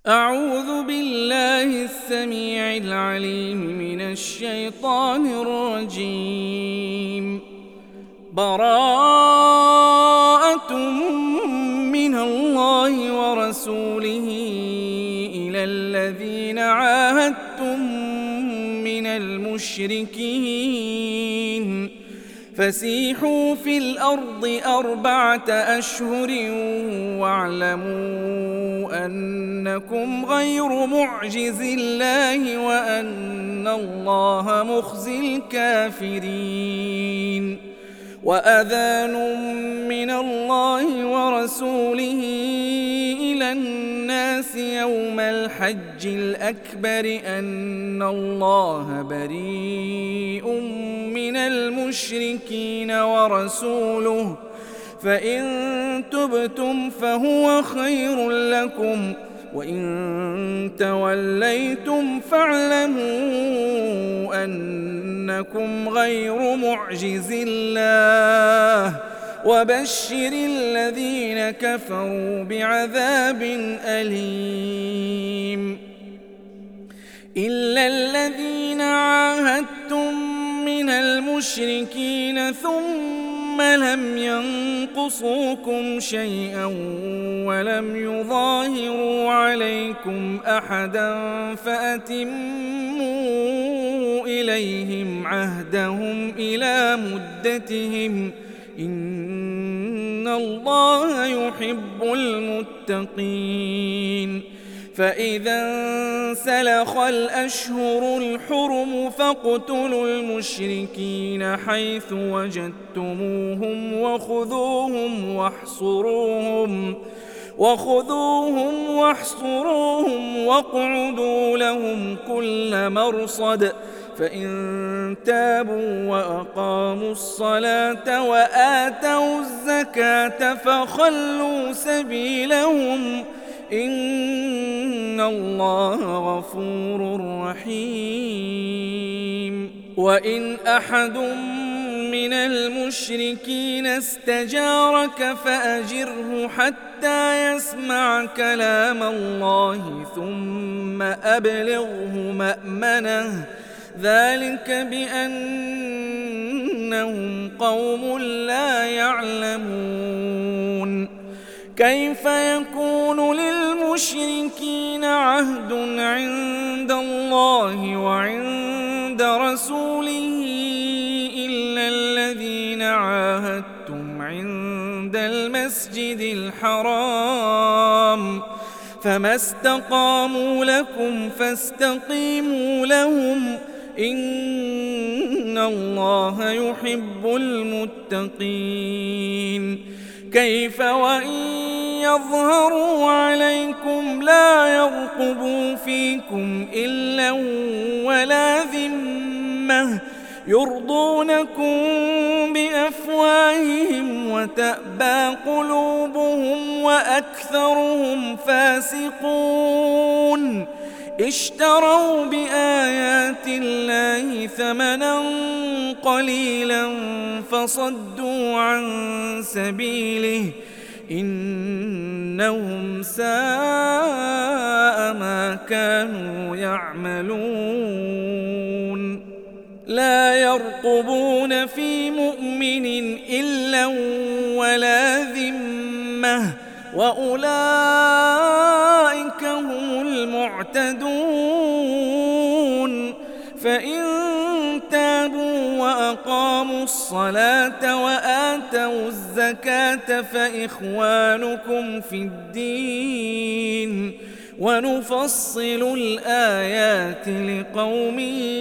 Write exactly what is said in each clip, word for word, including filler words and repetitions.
أعوذ بالله السميع العليم من الشيطان الرجيم. براءة من الله ورسوله إلى الذين عاهدتم من المشركين فسيحوا في الأرض أربعة أشهر واعلموا أنكم غير معجز الله وأن الله مخزي الكافرين. وأذان من الله ورسوله إلى الناس يوم الحج الأكبر أن الله بريء من المشركين ورسوله فإن تبتم فهو خير لكم وإن توليتم فاعلموا أنكم غير معجز الله وبشر الذين كفروا بعذاب أليم. إلا الذين عاهدتم من المشركين ثم لم ينقصوكم شيئا ولم يظاهروا عليكم أحدا فأتموا إليهم عهدهم إلى مدتهم إن الله يحب المتقين. فإذا انسلخ الأشهر الحرم فاقتلوا المشركين حيث وجدتموهم وخذوهم واحصروهم وخذوهم واحصروهم واقعدوا لهم كل مرصد فإن تابوا وأقاموا الصلاة وآتوا الزكاة فخلوا سبيلهم إن الله غفور رحيم. وإن أحد من المشركين استجارك فأجره حتى يسمع كلام الله ثم أبلغه مأمنه ذلك بأنهم قوم لا يعلمون. كيف يكون للمشركين عهد عند الله وعند رسوله إلا الذين عاهدتم عند المسجد الحرام فما استقاموا لكم فاستقيموا لهم إن الله يحب المتقين. كيف وإن يظهروا عليكم لا يرقبوا فيكم إلا ولا ذمة يرضونكم بأفواههم وتأبى قلوبهم وأكثرهم فاسقون. اشتروا بآيات الله ثمنا قليلا فصدوا عن سبيله إنهم ساء ما كانوا يعملون. لا يرقبون في مؤمن إلا ولا ذمة وأولئك هم المعتدون. فإن تابوا وأقاموا الصلاة وآتوا الزكاة فإخوانكم في الدين ونفصل الآيات لقوم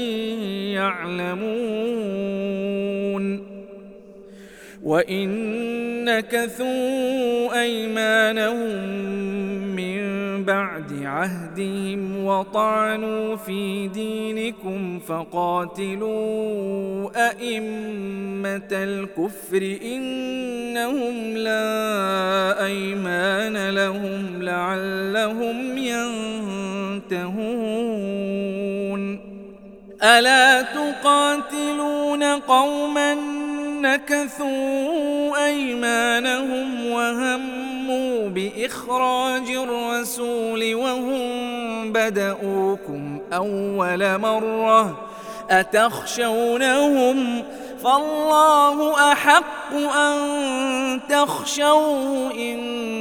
يعلمون. وإن نكثوا أيمانهم من بعد عهدهم وطعنوا في دينكم فقاتلوا أئمة الكفر إنهم لا أيمان لهم لعلهم ينتهون. ألا تقاتلون قوما نكثوا أيمانهم وهموا بإخراج الرسول وهم بدؤوكم أول مرة أتخشونهم فالله أحق أن تخشوه إن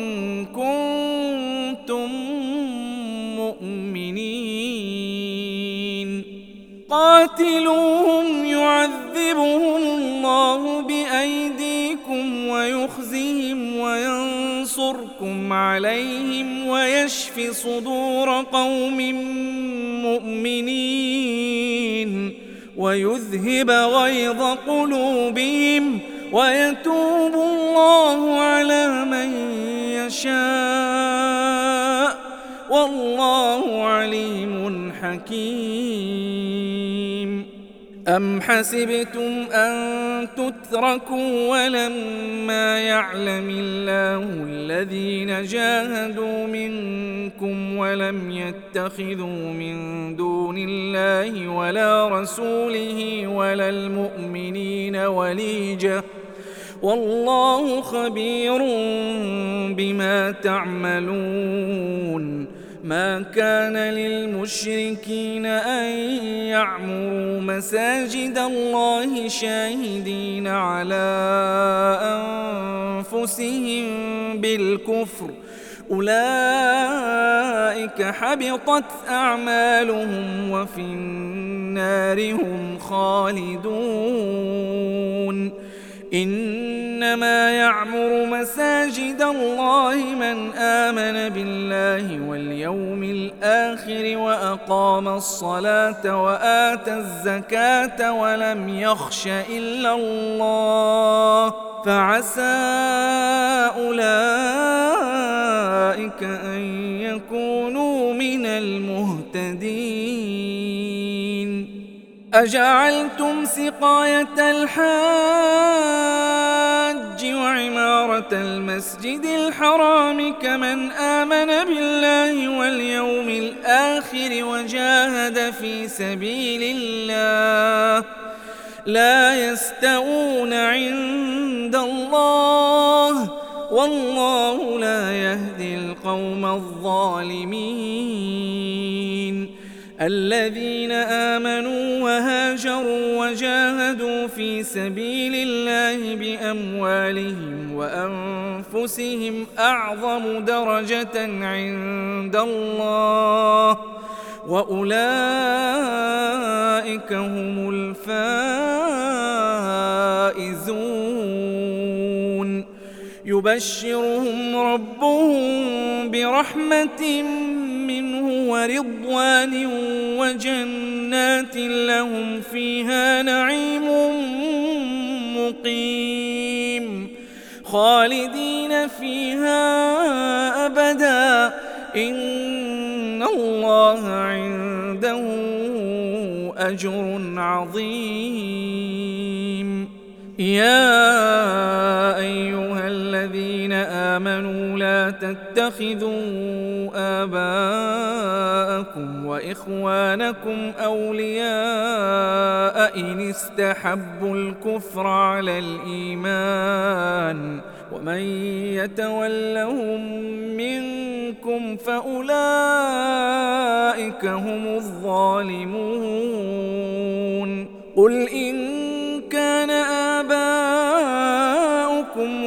كنتم مؤمنين قاتلوهم يعذبهم الله بأيديكم ويخزهم وينصركم عليهم ويشف صدور قوم مؤمنين ويذهب غيظ قلوبهم ويتوب الله على من يشاء والله عليم حكيم. أم حسبتم أن تتركوا ولما يعلم الله الذين جاهدوا منكم ولم يتخذوا من دون الله ولا رسوله ولا المؤمنين وليجة والله خبير بما تعملون. ما كان للمشركين أن يعمروا مساجد الله شاهدين على أنفسهم بالكفر أولئك حبطت أعمالهم وفي النار هم خالدون. إنما يعمر مساجد الله من آمن بالله واليوم الآخر وأقام الصلاة وآتى الزكاة ولم يخش إلا الله فعسى أولئك أن يكونوا من المهتدين. أجعلتم سقاية الحاج وعمارة المسجد الحرام كمن آمن بالله واليوم الآخر وجاهد في سبيل الله لا يستوون عند الله والله لا يهدي القوم الظالمين. الذين آمنوا وهاجروا وجاهدوا في سبيل الله بأموالهم وأنفسهم أعظم درجة عند الله وأولئك هم الفائزون. يبشرهم ربهم برحمة منه ورضوان وجنات لهم فيها نعيم مقيم خالدين فيها أبدا إن الله عنده أجر عظيم. يا أيها الذين آمنوا لا تتخذوا آباءكم وإخوانكم أولياء إن استحبوا الكفر على الإيمان ومن يتولهم منكم فأولئك هم الظالمون. قل إن كان آباؤكم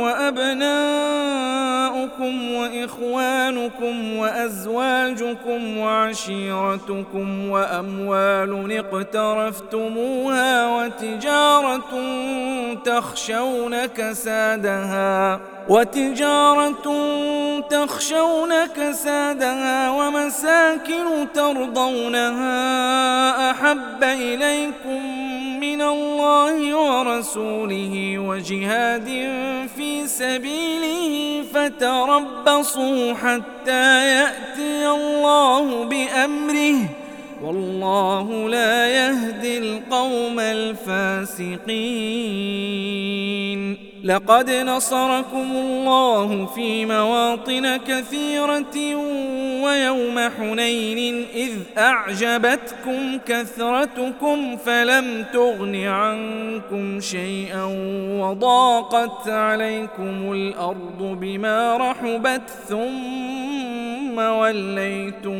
وأبناؤكم وإخوانكم وأزواجكم وعشيرتكم وأموال اقترفتموها وتجارة تخشون كسادها وتجارة تخشون كسادها ومساكن ترضونها أحب إليكم من الله ورسوله وجهاد في سبيله فتربصوا حتى يأتي الله بأمره والله لا يهدي القوم الفاسقين. لقد نصركم الله في مواطن كثيرة ويوم حنين إذ أعجبتكم كثرتكم فلم تغن عنكم شيئا وضاقت عليكم الأرض بما رحبت ثم وليتم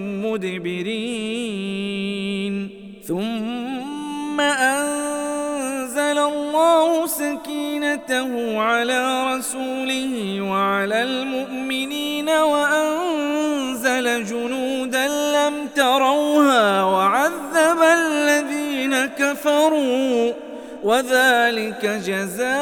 مدبرين ثم أنزل الله سكينته على رسوله وعلى المؤمنين وأنزل جنودا لم تروها وعذب الذين كفروا وذلك جزاء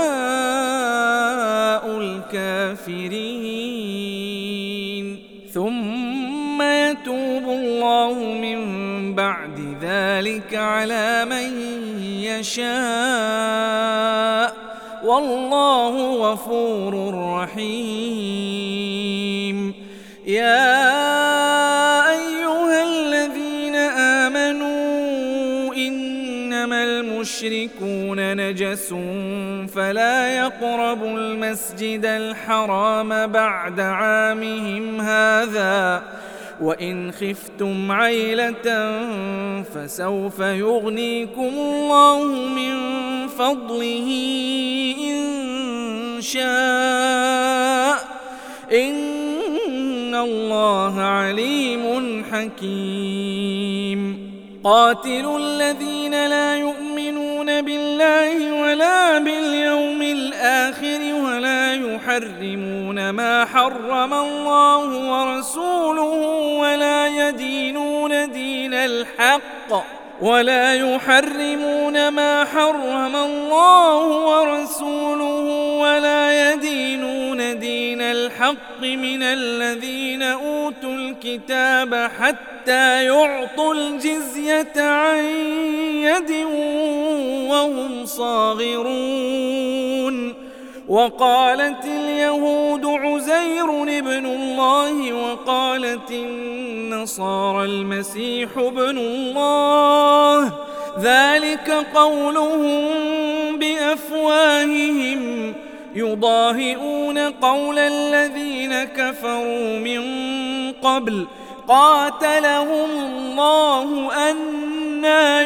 الكافرين ثم يتوب الله من بعد ذلك على من يشاء والله غفور رحيم يا أيها الذين آمنوا إنما المشركون نجس فلا يقربوا المسجد الحرام بعد عامهم هذا وإن خفتم عيلة فسوف يغنيكم الله من فضله إن شاء إن الله عليم حكيم قاتلوا الذين لا يؤمنون بالله ولا باليوم الآخر ولا يحرمون ما حرم الله ورسوله ولا يدينون دين الحق ولا يحرمون ما حرم الله ورسوله ولا يدينون دين الحق من الذين أوتوا الكتاب حتى يعطوا الجزية عن يد وهم صاغرون وقالت اليهود عزير ابن الله وقالت النصارى المسيح ابن الله ذلك قولهم بأفواههم يضاهئون قول الذين كفروا من قبل قاتلهم الله أنى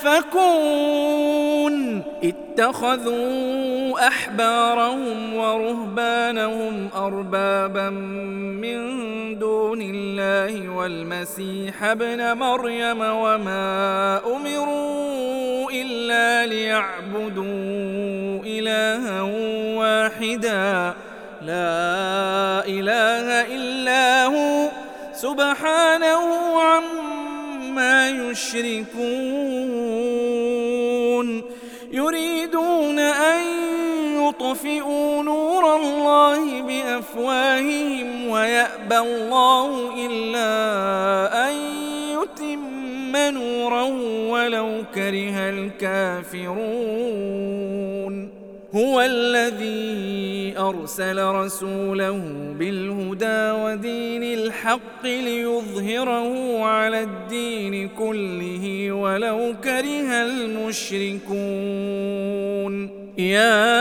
يؤفكون اتخذوا أحبارهم ورهبانهم أربابا من دون الله والمسيح ابن مريم وما أمروا إلا ليعبدوا إلها واحدا لا إله إلا هو سبحانه عما يشركون يريدون أن يطفئوا نور الله بأفواههم ويأبى الله إلا أن يتم نوره ولو كره الكافرون هو الذي أرسل رسوله بالهدى ودين الحق ليظهره على الدين كله ولو كره المشركون يا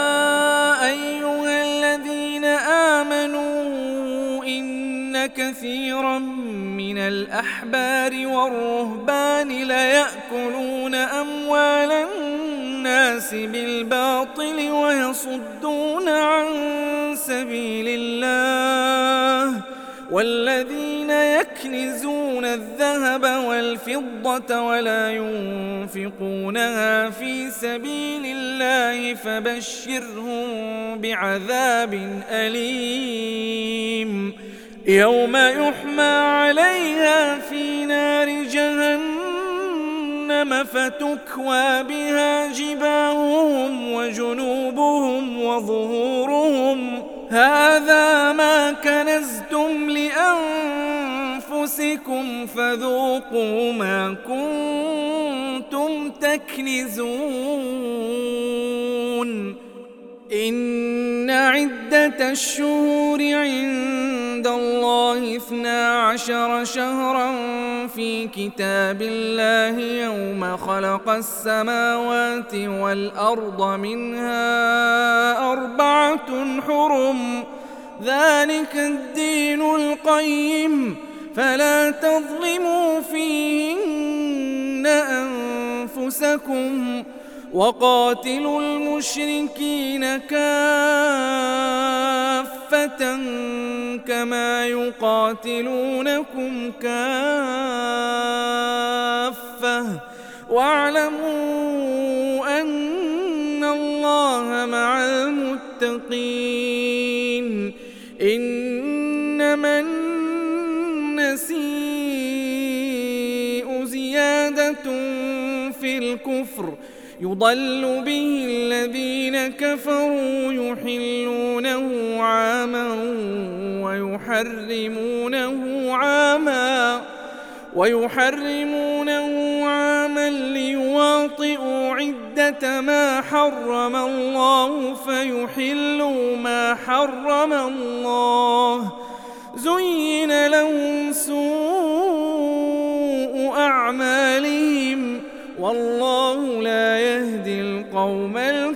أيها الذين آمنوا إن كثيرا من الأحبار والرهبان ليأكلون أموال الناس بالباطل ويصدون عن سبيل الله والذين يكنزون الذهب والفضة ولا ينفقونها في سبيل الله فبشرهم بعذاب أليم يوم يحمى عليها في نار جهنم فتكوى بها جباههم وجنوبهم وظهورهم هذا ما كنزتم لأنفسكم فذوقوا ما كنتم تكنزون إن عدة الشهور عند عند الله اثنا عشر شهرا في كتاب الله يوم خلق السماوات والأرض منها أربعة حرم ذلك الدين القيم فلا تظلموا فيهن أنفسكم وقاتلوا المشركين كافة كما يقاتلونكم كافة واعلموا أن الله مع المتقين إنما النسيء زيادة في الكفر يضل به الذين كفروا يحلونه عاما ويحرمونه عاما ويحرمونه عاما ليواطئوا عدة ما حرم الله فيحلوا ما حرم الله زين لهم سوء أعمالهم والله لا يهدي القوم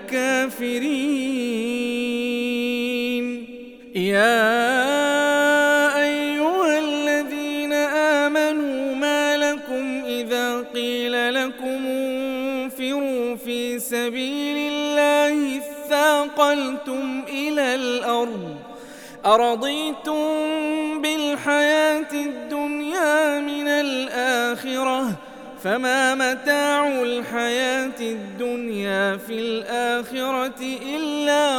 الكافرين يا أيها الذين آمنوا ما لكم إذا قيل لكم انفروا في سبيل الله اثاقلتم إلى الأرض أرضيتم بالحياة الدنيا من الآخرة فما متاع الحياة الدنيا في الآخرة إلا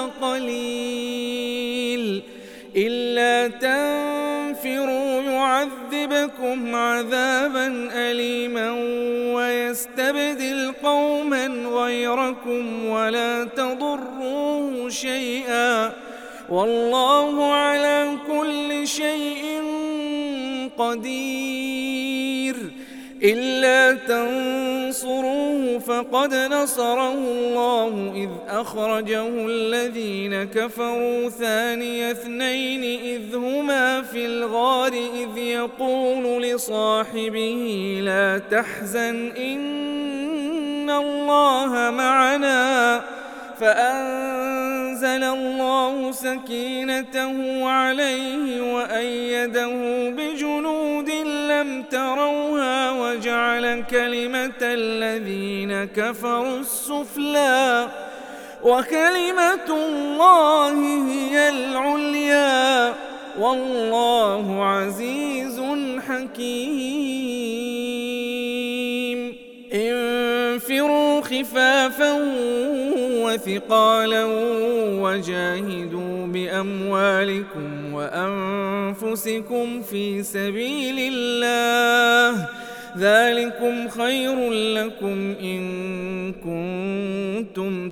قليل إلا تنفروا يعذبكم عذابا أليما ويستبدل قوما غيركم ولا تضروه شيئا والله على كل شيء قدير إلا تنصروه فقد نصره الله إذ أخرجه الذين كفروا ثاني اثنين إذ هما في الغار إذ يقول لصاحبه لا تحزن إن الله معنا فأنزل الله سكينته عليه وأيده بجنود لم تروها وجعل كلمة الذين كفروا السفلى وكلمة الله هي العليا والله عزيز حكيم انفروا خفافا وثقالا وجاهدوا بأموالكم وأنفسكم في سبيل الله ذلكم خير لكم إن كنتم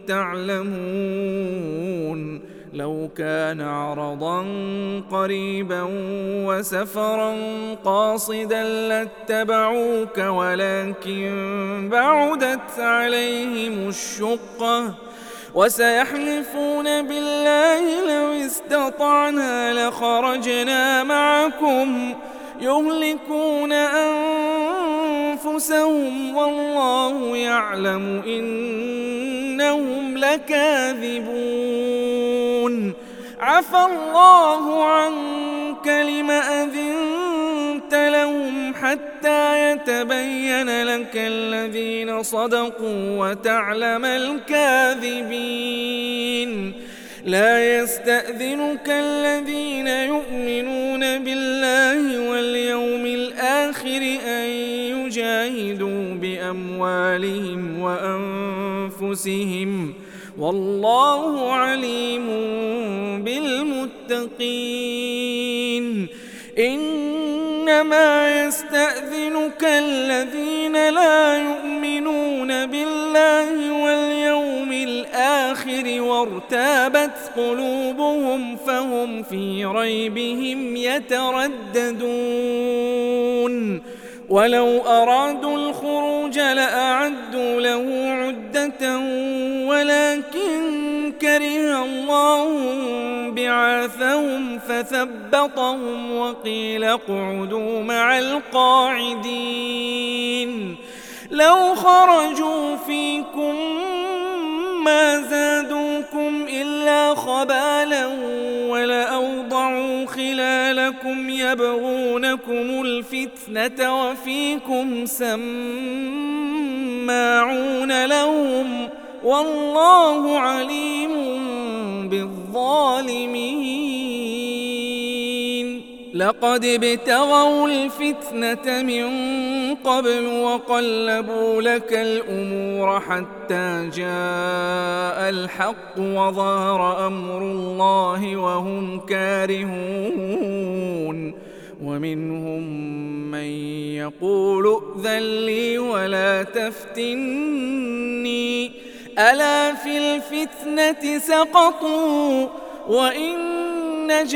تعلمون لو كان عرضا قريبا وسفرا قاصدا لاتبعوك ولكن بعدت عليهم الشقة وسيحلفون بالله لو استطعنا لخرجنا معكم يهلكون أنفسهم والله يعلم إنهم لكاذبون عفى الله عنك لم أذنت لهم حتى يتبين لك الذين صدقوا وتعلم الكاذبين لا يستأذنك الذين يؤمنون بالله واليوم الآخر أن يجاهدوا بأموالهم وأنفسهم والله عليم بالمتقين إنما يستأذنك الذين لا يؤمنون بالله واليوم الآخر وارتابت قلوبهم فهم في ريبهم يترددون ولو أرادوا الخروج لأعدوا له عدة ولكن كره الله بعاثهم فثبطهم وقيل اقعدوا مع القاعدين لو خرجوا فيكم ما زادوكم إلا خبالا ولأوضعوا خلالكم يبغونكم الفتنة وفيكم سماعون لهم والله عليم بالظالمين لقد ابتغوا الفتنة من قبل وقلبوا لك الأمور حتى جاء الحق وظهر أمر الله وهم كارهون ومنهم من يقول ائذن لي ولا تفتني ألا في الفتنة سقطوا وإن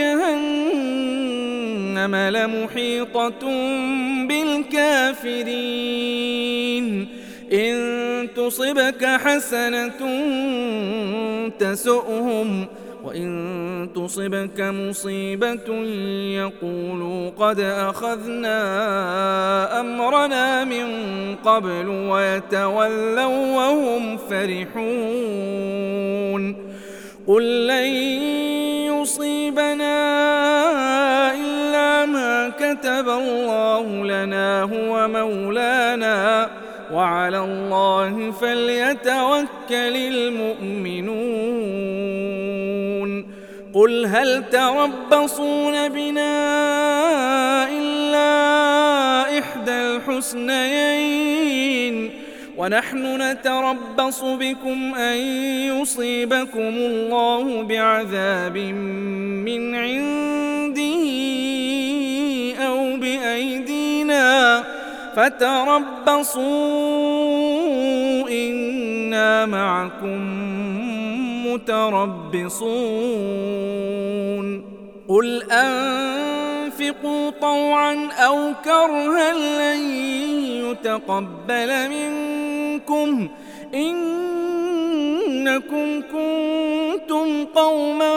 جهنم لمحيطة بالكافرين إن تصبك حسنة تسؤهم وإن تصبك مصيبة يقولوا قد أخذنا أمرنا من قبل ويتولوا وهم فرحون قل لن يصيبنا إلا ما كتب الله لنا هو مولانا وعلى الله فليتوكل المؤمنون قل هل تربصون بنا إلا إحدى الحسنيين ونحن نتربص بكم أن يصيبكم الله بعذاب من عنده أو بأيدينا فتربصوا إنا معكم متربصون قل أنفقوا طوعا أو كرها لن يتقبل منكم إنكم كنتم قوما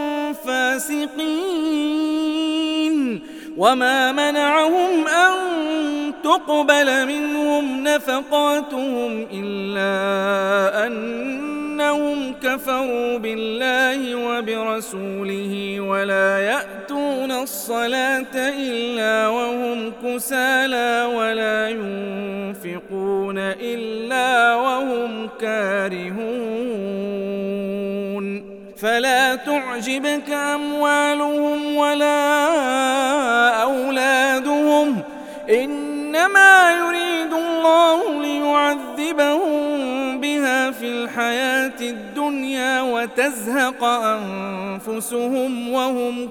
فاسقين وما منعهم أن تقبل منهم نفقاتهم إلا أنهم كفروا بالله وبرسوله ولا يأتون الصلاة إلا وهم كسالى ولا ينفقون إلا وهم كارهون فلا تعجبك أموالهم ولا أولادهم إنما يريد الله ليعذبهم بها في الحياة الدنيا وتزهق أنفسهم وهم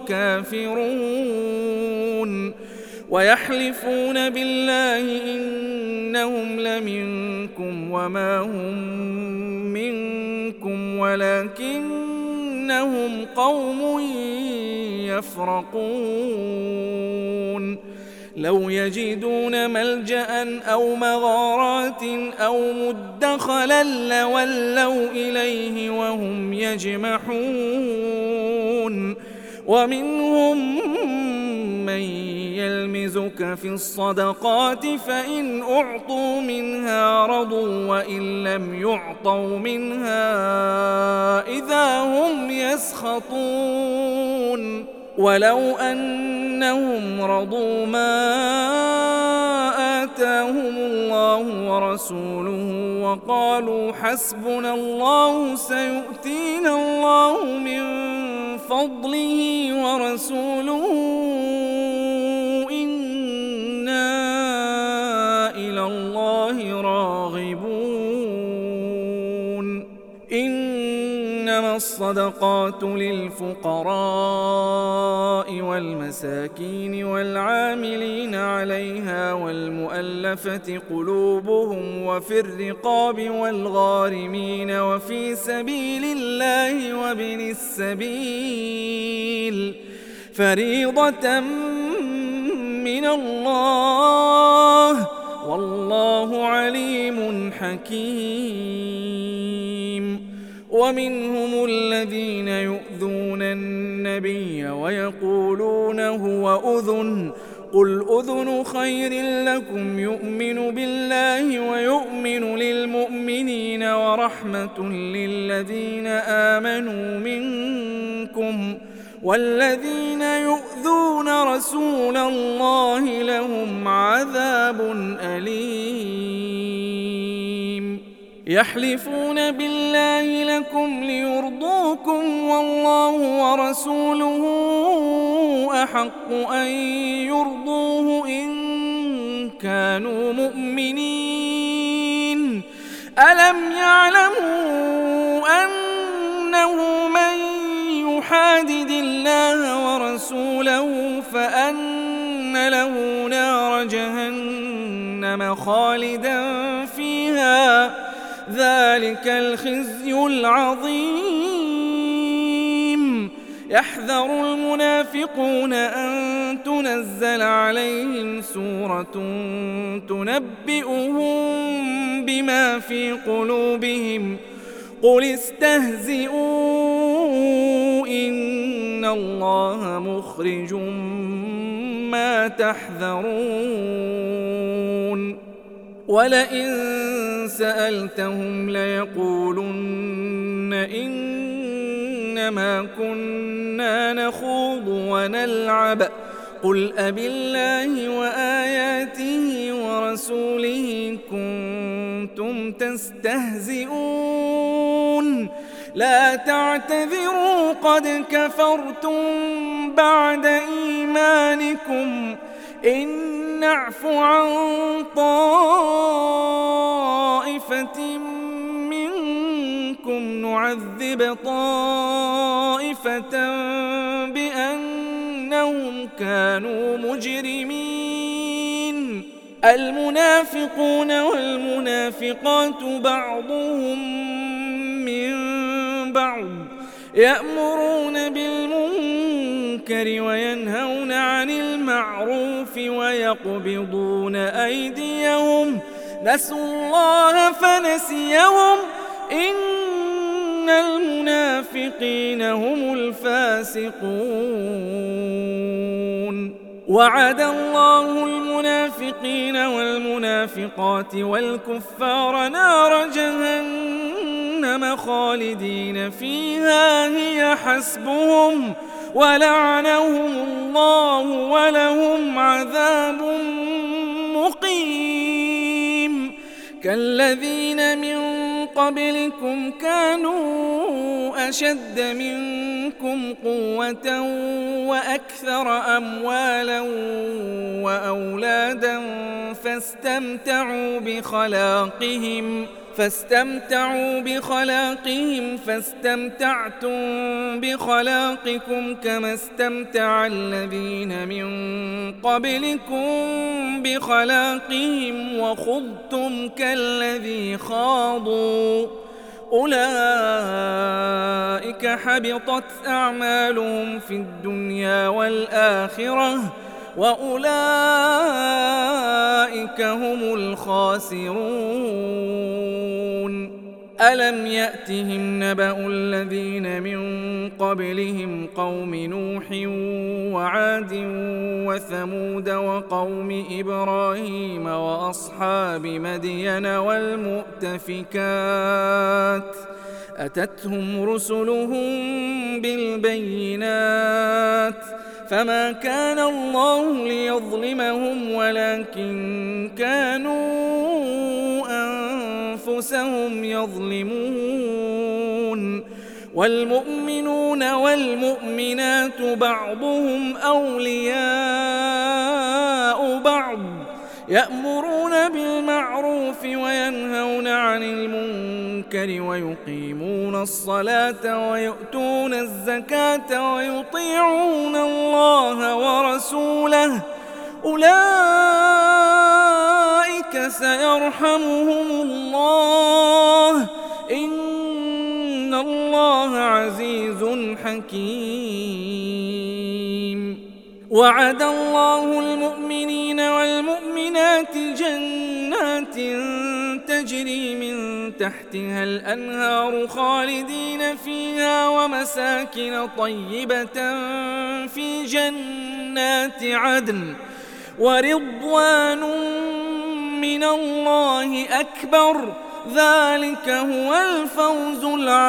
كافرون ويحلفون بالله إنهم لمنكم وما هم منكم ولكنهم قوم يفرقون لو يجدون ملجأ أو مغارات أو مدخلا لولوا إليه وهم يجمحون ومنهم من يلمزك في الصدقات فإن أعطوا منها رضوا وإن لم يعطوا منها إذا هم يسخطون ولو أنهم رضوا ما آتاهم الله ورسوله وقالوا حسبنا الله سيؤتينا الله من فضله ورسوله إنا إلى الله راغبون إنما الصدقات للفقراء والمساكين والعاملين عليها والمؤلفة قلوبهم وفي الرقاب والغارمين وفي سبيل الله وابن السبيل فريضة من الله والله عليم حكيم ومنهم الذين يؤذون النبي ويقولون هو أذن قل أذن خير لكم يؤمن بالله ويؤمن للمؤمنين ورحمة للذين آمنوا منكم والذين يؤذون رسول الله لهم عذاب أليم يحلفون بالله لكم ليرضوكم والله ورسوله أحق أن يرضوه إن كانوا مؤمنين ألم يعلموا أنه من يحادد الله ورسوله فأن له نار جهنم خالدا فيها ذلك الخزي العظيم يحذر المنافقون أن تنزل عليهم سورة تنبئهم بما في قلوبهم قل استهزئوا إن الله مخرج ما تحذرون ولئن سألتهم ليقولن إنما كنا نخوض ونلعب قل أبالله وآياته ورسوله كنتم تستهزئون لا تعتذروا قد كفرتم بعد إيمانكم إن نعف عن طائفة منكم نعذب طائفة بأنهم كانوا مجرمين المنافقون والمنافقات بعضهم من بعض يأمرون بالمنكر وينهون عن المعروف ويقبضون أيديهم نسوا الله فنسيهم إن المنافقين هم الفاسقون وعد الله المنافقين والمنافقات والكفار نار جهنم خالدين فيها هي حسبهم ولعنهم الله ولهم عذاب مقيم كالذين من قبلكم كانوا أشد منكم قوة وأكثر أموالا وأولادا فاستمتعوا بخلاقهم فاستمتعوا بخلاقهم فاستمتعتم بخلاقكم كما استمتع الذين من قبلكم بخلاقهم وخضتم كالذي خاضوا أولئك حبطت أعمالهم في الدنيا والآخرة وأولئك هم الخاسرون ألم يأتهم نبأ الذين من قبلهم قوم نوح وعاد وثمود وقوم إبراهيم وأصحاب مدين والمؤتفكات أتتهم رسلهم بالبينات فما كان الله ليظلمهم ولكن كانوا أنفسهم يظلمون والمؤمنون والمؤمنات بعضهم أولياء بعض يأمرون بالمعروف وينهون عن المنكر ويقيمون الصلاة ويؤتون الزكاة ويطيعون الله ورسوله أولئك سيرحمهم الله إن الله عزيز حكيم وعد الله المؤمنين والمؤمنات جنات تجري من تحتها الأنهار خالدين فيها ومساكن طيبة في جنات عدن ورضوان من الله أكبر ذلك هو الفوز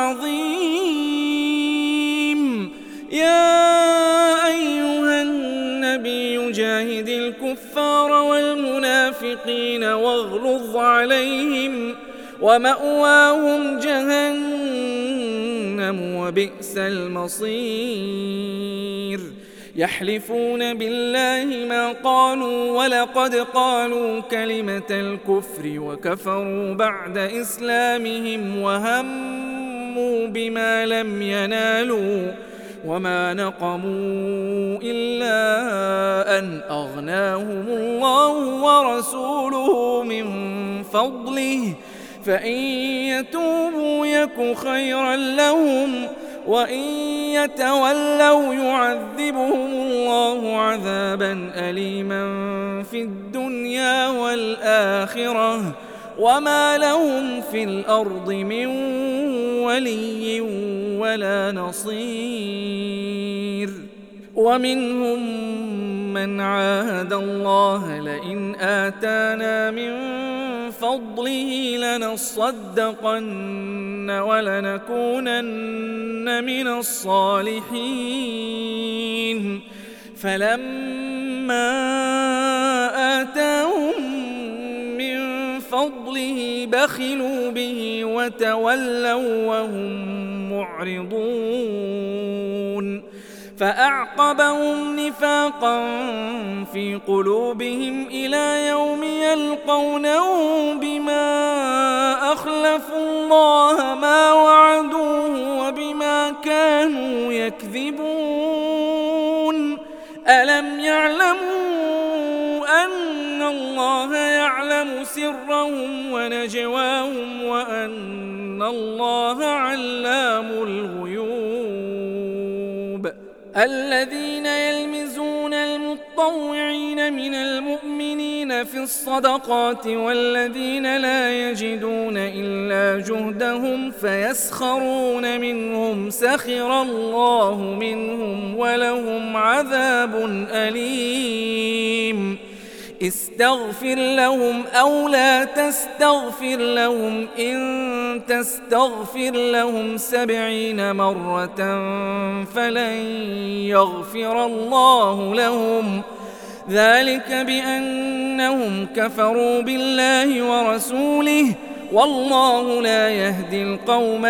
العظيم. يا أيها النبي جاهد الكفار والمنافقين واغلظ عليهم ومأواهم جهنم وبئس المصير. يحلفون بالله ما قالوا ولقد قالوا كلمة الكفر وكفروا بعد إسلامهم وهموا بما لم ينالوا وما نقموا إلا أن أغناهم الله ورسوله من فضله فإن يتوبوا يك خيرا لهم وإن يتولوا يعذبهم الله عذابا أليما في الدنيا والآخرة وما لهم في الأرض من ولي ولا نصير. ومنهم من عاهد الله لئن آتانا من فضله لنصدقن ولنكونن من الصالحين فلما آتاهم من فضله بخلوا به وتولوا وهم معرضون فأعقبهم نفاقا في قلوبهم إلى يوم يلقونه بما أخلفوا الله ما وعدوه وبما كانوا يكذبون. ألم يعلموا أن الله يعلم سرهم ونجواهم وأن الله علام الغيوب. الذين يلمزون المطوعين من المؤمنين في الصدقات والذين لا يجدون إلا جهدهم فيسخرون منهم سخر الله منهم ولهم عذاب أليم. استغفر لهم أو لا تستغفر لهم إن تستغفر لهم سبعين مرة فلن يغفر الله لهم ذلك بأنهم كفروا بالله ورسوله والله لا يهدي القوم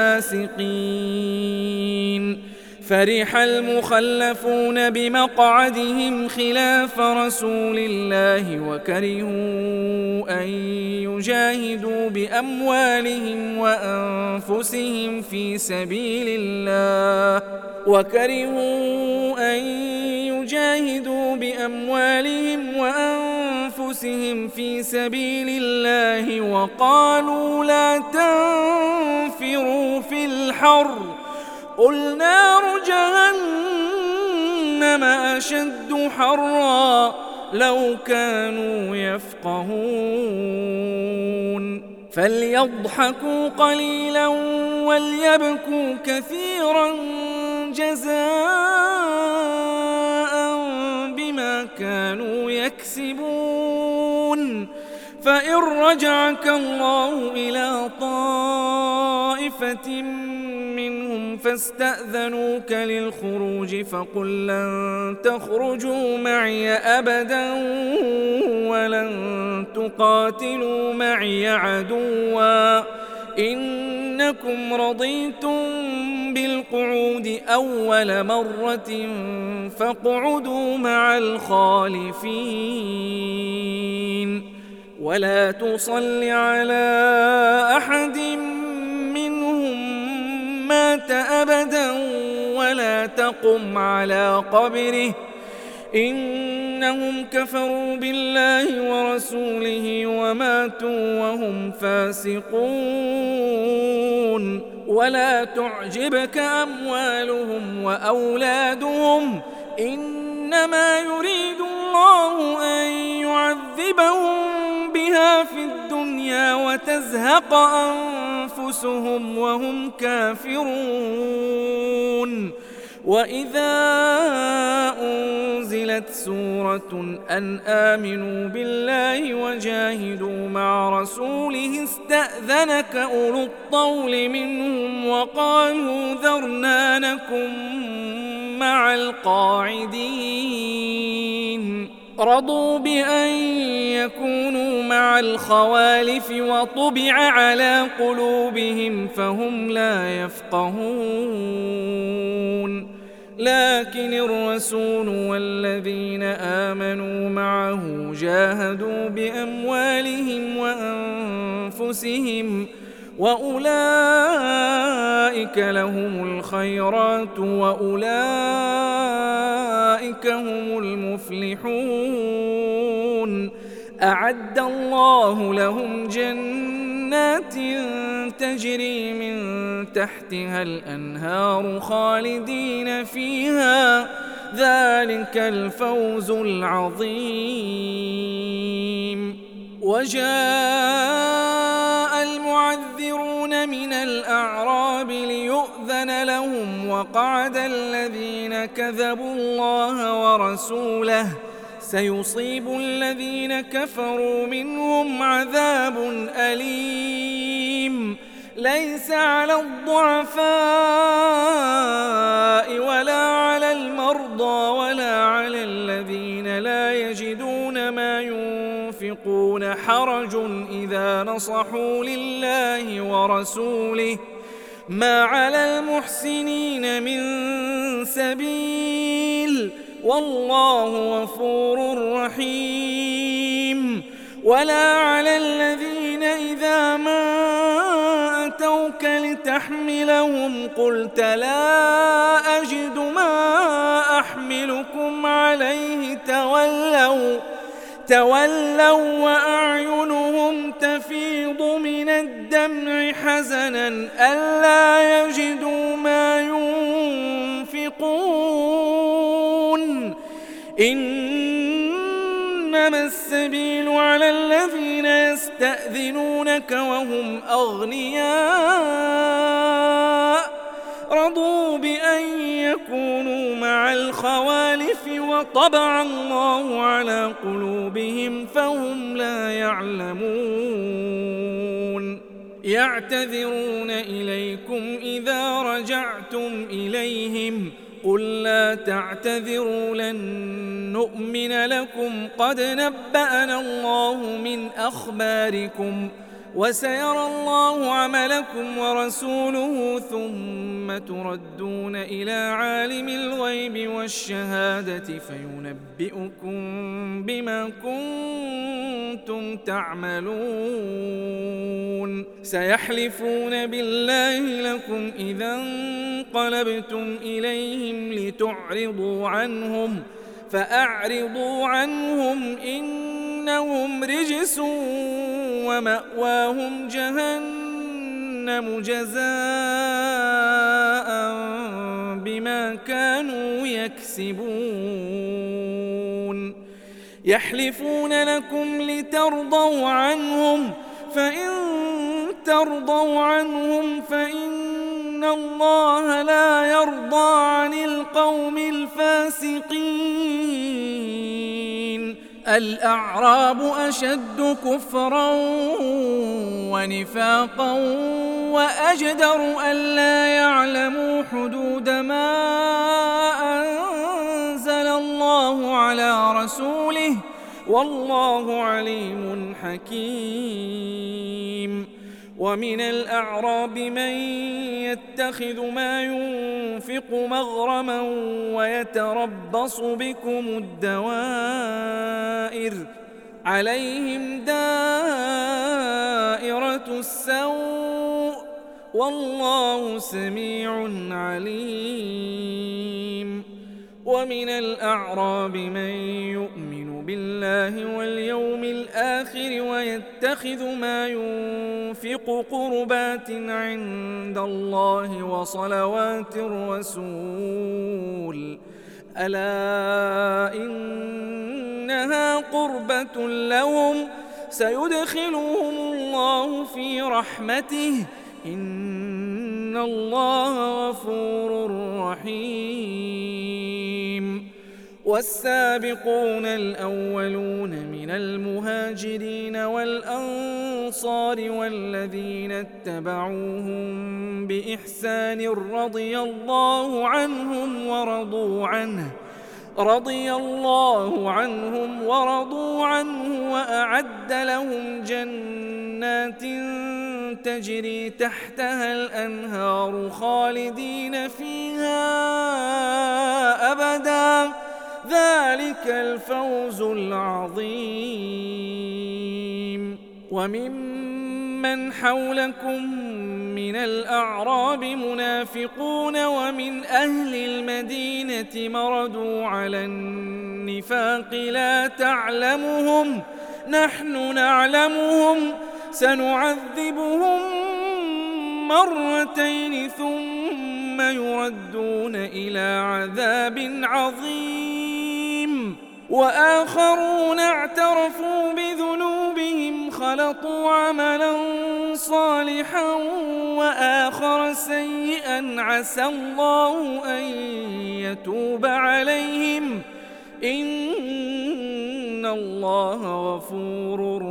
الفاسقين. فرح المخلفون بمقعدهم خلاف رسول الله وكرهوا أن يجاهدوا بأموالهم وأنفسهم في سبيل الله وكرهوا أن يجاهدوا بأموالهم وأنفسهم في سبيل الله وقالوا لا تنفروا في الحر قل نار جهنم أشد حرا لو كانوا يفقهون. فليضحكوا قليلا وليبكوا كثيرا جزاء بما كانوا يكسبون. فإن رجعك الله إلى طائفة منهم فاستأذنوك للخروج فقل لن تخرجوا معي أبدا ولن تقاتلوا معي عدوا إنكم رضيتم بالقعود أول مرة فاقعدوا مع الخالفين. ولا تصل على أحد منهم مات أبدا ولا تقم على قبره إنهم كفروا بالله ورسوله وماتوا وهم فاسقون. ولا تعجبك أموالهم وأولادهم إنما يريد الله أن يعذبهم بها في الدنيا تزهق أنفسهم وهم كافرون. وإذا أنزلت سورة أن آمنوا بالله وجاهدوا مع رسوله استأذنك أولو الطول منهم وقالوا ذرنا نكن مع القاعدين. رضوا بأن يكونوا مع الخوالف وطبع على قلوبهم فهم لا يفقهون. لكن الرسول والذين آمنوا معه جاهدوا بأموالهم وأنفسهم وأولئك لهم الخيرات وأولئك هم المفلحون. أعد الله لهم جنات تجري من تحتها الأنهار خالدين فيها ذلك الفوز العظيم. وجاء المعذرون من الأعراب ليؤذن لهم وقعد الذين كذبوا الله ورسوله سيصيب الذين كفروا منهم عذاب أليم. ليس على الضعفاء ولا على المرضى ولا على الذين لا يجدون ما ينفقون حرج إذا نصحوا لله ورسوله ما على المحسنين من سبيل والله غفور رحيم. ولا على الذين إذا ما أتوك لتحملهم قلت لا أجد ما أحملكم عليه تولوا تولوا وأعينهم تفيض من الدمع حزنا ألا يجدوا ما ينفقون. إنما السبيل على الذين يستأذنونك وهم أغنياء رضوا بأن يكونوا مع الخوالف وطبع الله على قلوبهم فهم لا يعلمون. يعتذرون إليكم إذا رجعتم إليهم قل لا تعتذروا لن نؤمن لكم قد نبأنا الله من أخباركم وسيرى الله عملكم ورسوله ثم تردون إلى عالم الغيب والشهادة فينبئكم بما كنتم تعملون. سيحلفون بالله لكم إذا انقلبتم إليهم لتعرضوا عنهم فأعرضوا عنهم إنهم رجس ومأواهم جهنم جزاء بما كانوا يكسبون. يحلفون لكم لترضوا عنهم فإن ترضوا عنهم فإن الله لا يرضى عن القوم الفاسقين. الأعراب أشد كفرا ونفاقا وأجدر ألا يعلموا حدود ما أنزل الله على رسوله والله عليم حكيم. ومن الأعراب من يتخذ ما ينفق مغرما ويتربص بكم الدوائر عليهم دائرة السوء والله سميع عليم. ومن الأعراب من يؤمن بالله واليوم الآخر ويتخذ ما ينفق قربات عند الله وصلوات الرسول ألا إنها قربة لهم سيدخلهم الله في رحمته إن الله غفور رحيم. والسابقون الأولون من المهاجرين والأنصار والذين اتبعوهم بإحسان رضي الله عنهم ورضوا عنه رضي الله عنهم ورضوا عنه وأعد لهم جنات تجري تحتها الأنهار خالدين فيها أبدا ذلك الفوز العظيم. وممن حولكم من الأعراب منافقون ومن أهل المدينة مردوا على النفاق لا تعلمهم نحن نعلمهم سنعذبهم مرتين ثم يردون إلى عذاب عظيم. وآخرون اعترفوا بذنوبهم خلطوا عملا صالحا وآخر سيئا عسى الله أن يتوب عليهم إن الله غفور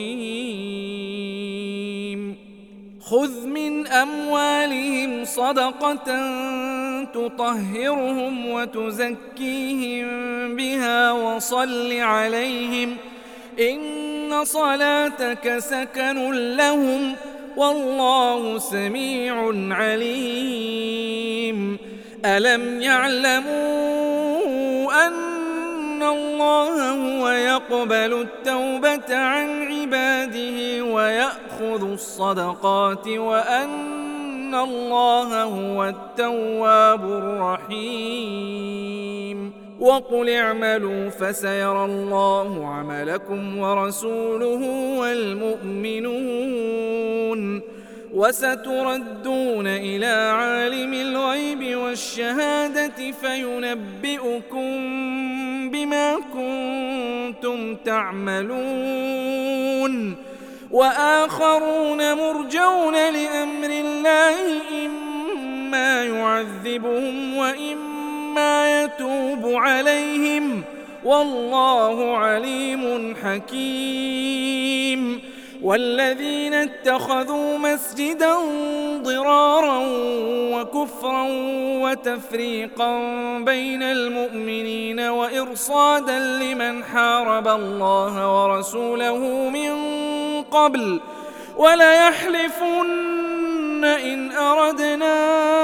رحيم. خذ من أموالهم صدقة تطهرهم وتزكيهم بها وصل عليهم إن صلاتك سكن لهم والله سميع عليم. ألم يعلموا أن الله هو يقبل التوبة عن عباده ويأخذ الصدقات وأن الله هو التواب الرحيم. وقل اعملوا فسيرى الله عملكم ورسوله والمؤمنون وستردون إلى عالم الغيب والشهادة فينبئكم بما كنتم تعملون. وآخرون مرجون لأمر الله إما يعذبهم وإما يتوب عليهم والله عليم حكيم. والذين اتخذوا مسجدا ضرارا وكفرا وتفريقا بين المؤمنين وإرصادا لمن حارب الله ورسوله من قبل وليحلفن إن أردنا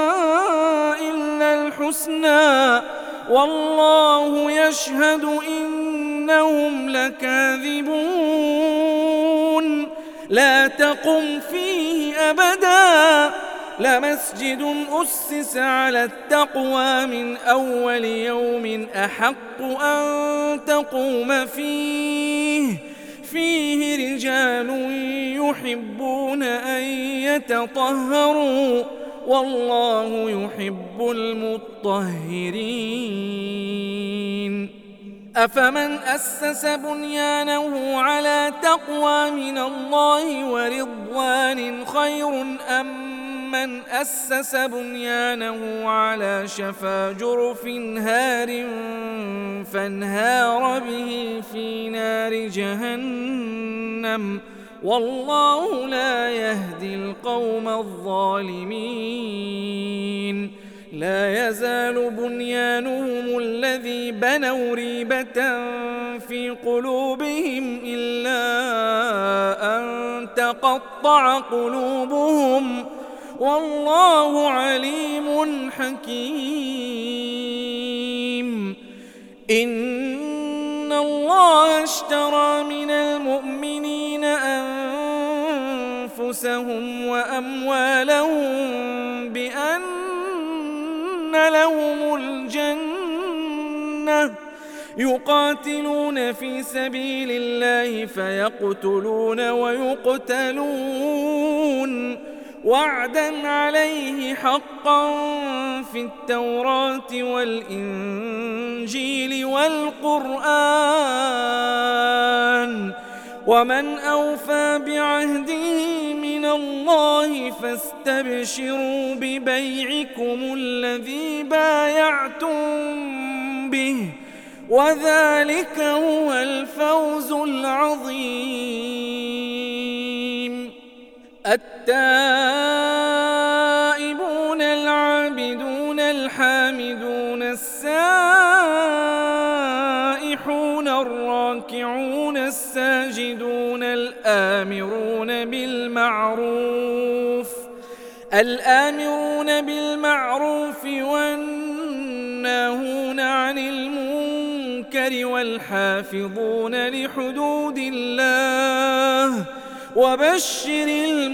إلا الحسنى والله يشهد إنهم لكاذبون. لا تقم فيه أبدا لمسجد أسس على التقوى من أول يوم أحق أن تقوم فيه فيه رجال يحبون أن يتطهروا والله يحب المطهرين. أفمن أسس بنيانه على تقوى من الله ورضوان خير أم من أسس بنيانه على شفا جرف هار فانهار به في نار جهنم والله لا يهدي القوم الظالمين. لا يزال بنيانهم الذي بنوا ريبة في قلوبهم إلا أن تقطع قلوبهم والله عليم حكيم. إن الله اشترى من المؤمنين أنفسهم وأموالهم بأن لهم الجنة يقاتلون في سبيل الله فيقتلون ويقتلون وعدا عليه حقا في التوراة والإنجيل والقرآن ومن أوفى بعهده من الله فاستبشروا ببيعكم الذي بايعتم به وذلك هو الفوز العظيم. التائبون العابدون الحامدون السائحون الراكعون الساجدون الآمرون بالمعروف الآمرون بالمعروف والناهون عن المنكر والحافظون لحدود الله وبشر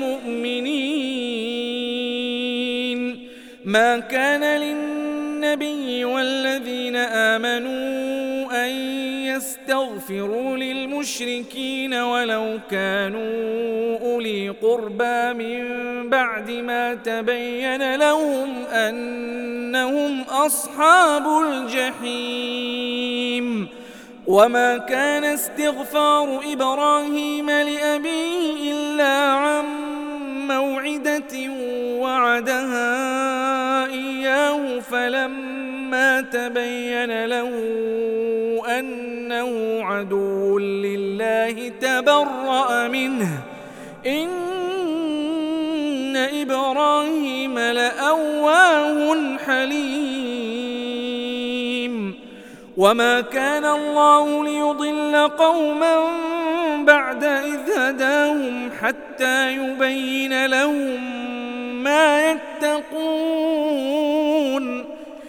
المؤمنين. ما كان للنبي والذين آمنوا أن يستغفروا للمشركين ولو كانوا أولي قربى من بعد ما تبين لهم أنهم أصحاب الجحيم. وما كان استغفار إبراهيم لأبيه إلا عن موعدة وعدها إياه فلما تبين له أنه عدو لله تبرأ منه إن إبراهيم لأواه حليم. وما كان الله ليضل قوما بعد إذ هداهم حتى يبين لهم ما يتقون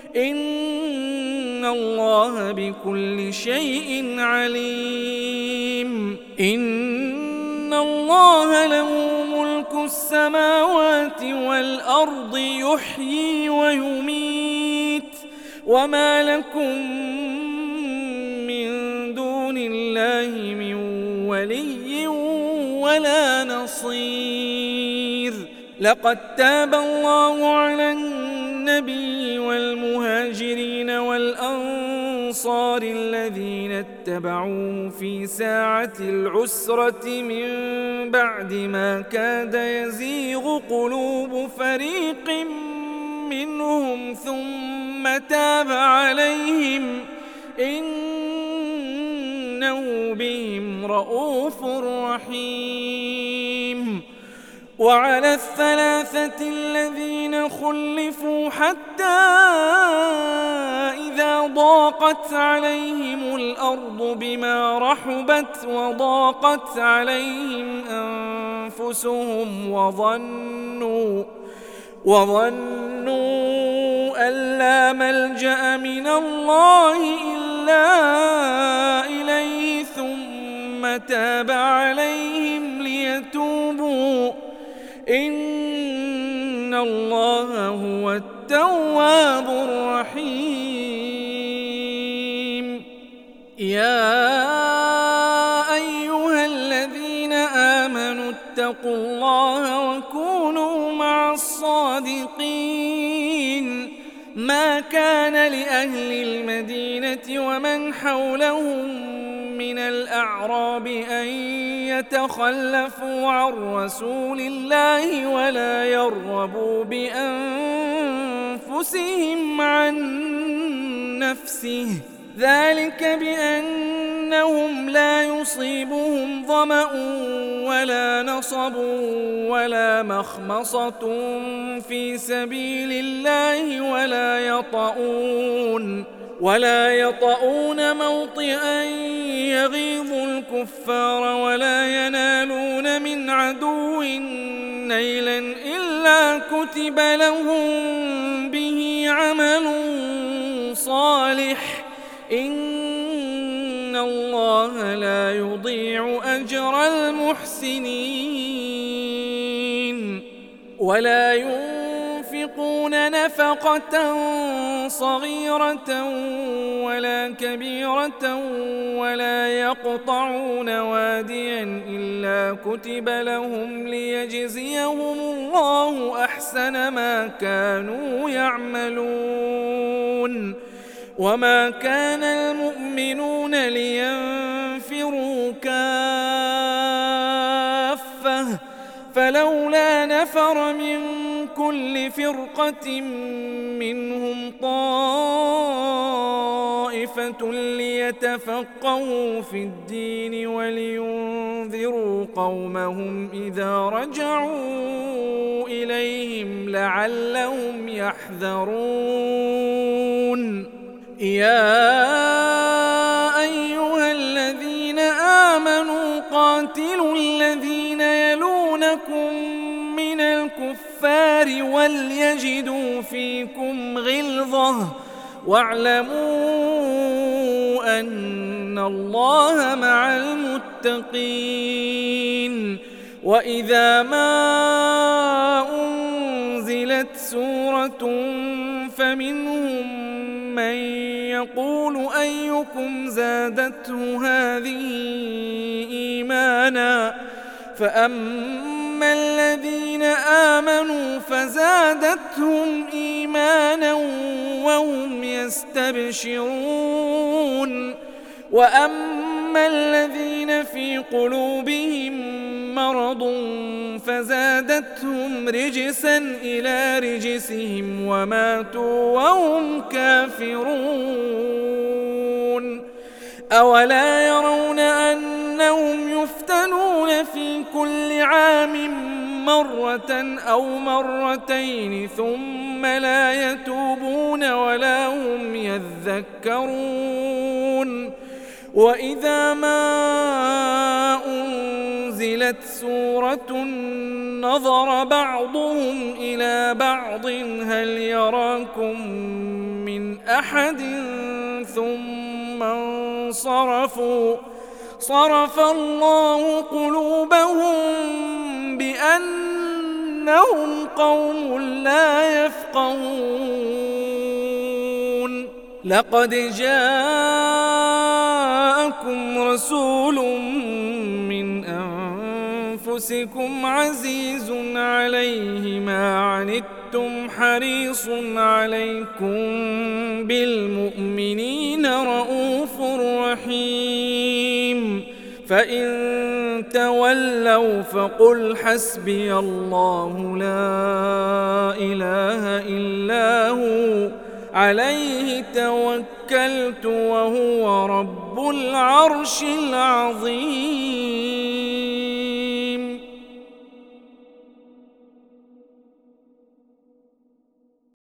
إن الله بكل شيء عليم. إن الله له ملك السماوات والأرض يحيي ويميت وما لكم من دون الله من ولي ولا نصير. لقد تاب الله على النبي والمهاجرين والأنصار الذين اتبعوه في ساعة العسرة من بعد ما كاد يزيغ قلوب فريق منهم ثم تاب عليهم إنه بهم رءوف رحيم. وعلى الثلاثة الذين خلفوا حتى إذا ضاقت عليهم الأرض بما رحبت وضاقت عليهم أنفسهم وظنوا وظنوا أن لا ملجأ من الله إلا إليه ثم تاب عليهم ليتوبوا إن الله هو التواب الرحيم. يا أيها الذين آمنوا اتقوا الله وكونوا مع الصادقين. ما كان لأهل المدينة ومن حولهم من الأعراب أن يتخلفوا عن رسول الله ولا يرغبوا بأنفسهم عن نفسه ذلك بأنهم لا يصيبهم ظمأ ولا نصب ولا مخمصة في سبيل الله ولا يطؤون ولا يطؤون موطئا يغيظ الكفار ولا ينالون من عدو نيلا إلا كتب لهم به عمل صالح إن الله لا يضيع أجر المحسنين. ولا ينفقون نفقة صغيرة ولا كبيرة ولا يقطعون واديا إلا كتب لهم ليجزيهم الله أحسن ما كانوا يعملون. وما كان المؤمنون لينفروا كافة فلولا نفر من كل فرقة منهم طائفة ليتفقهوا في الدين ولينذروا قومهم إذا رجعوا إليهم لعلهم يحذرون. يا أيها الذين آمنوا قاتلوا الذين يلونكم من الكفار وليجدوا فيكم غلظة واعلموا أن الله مع المتقين. وإذا ما أنزلت سورة فمنهم من يقول أيكم زادته هذه إيمانا فأما الذين آمنوا فزادتهم إيمانا وهم يستبشرون وأما الذين في قلوبهم مرض فزادتهم رجسا إلى رجسهم وماتوا وهم كافرون. أولا يرون أنهم يفتنون في كل عام مرة أو مرتين ثم لا يتوبون ولا هم يذكرون. وإذا ما أنزلت سورة نظر بعضهم إلى بعض هل يراكم من أحد ثم انصرفوا صرف الله قلوبهم بأنهم قوم لا يفقهون. لقد جاءكم رسول من أنفسكم عزيز عليه ما عنتم حريص عليكم بالمؤمنين رؤوف رحيم. فإن تولوا فقل حسبي الله لا إله إلا هو عليه توكلت وهو رب العرش العظيم.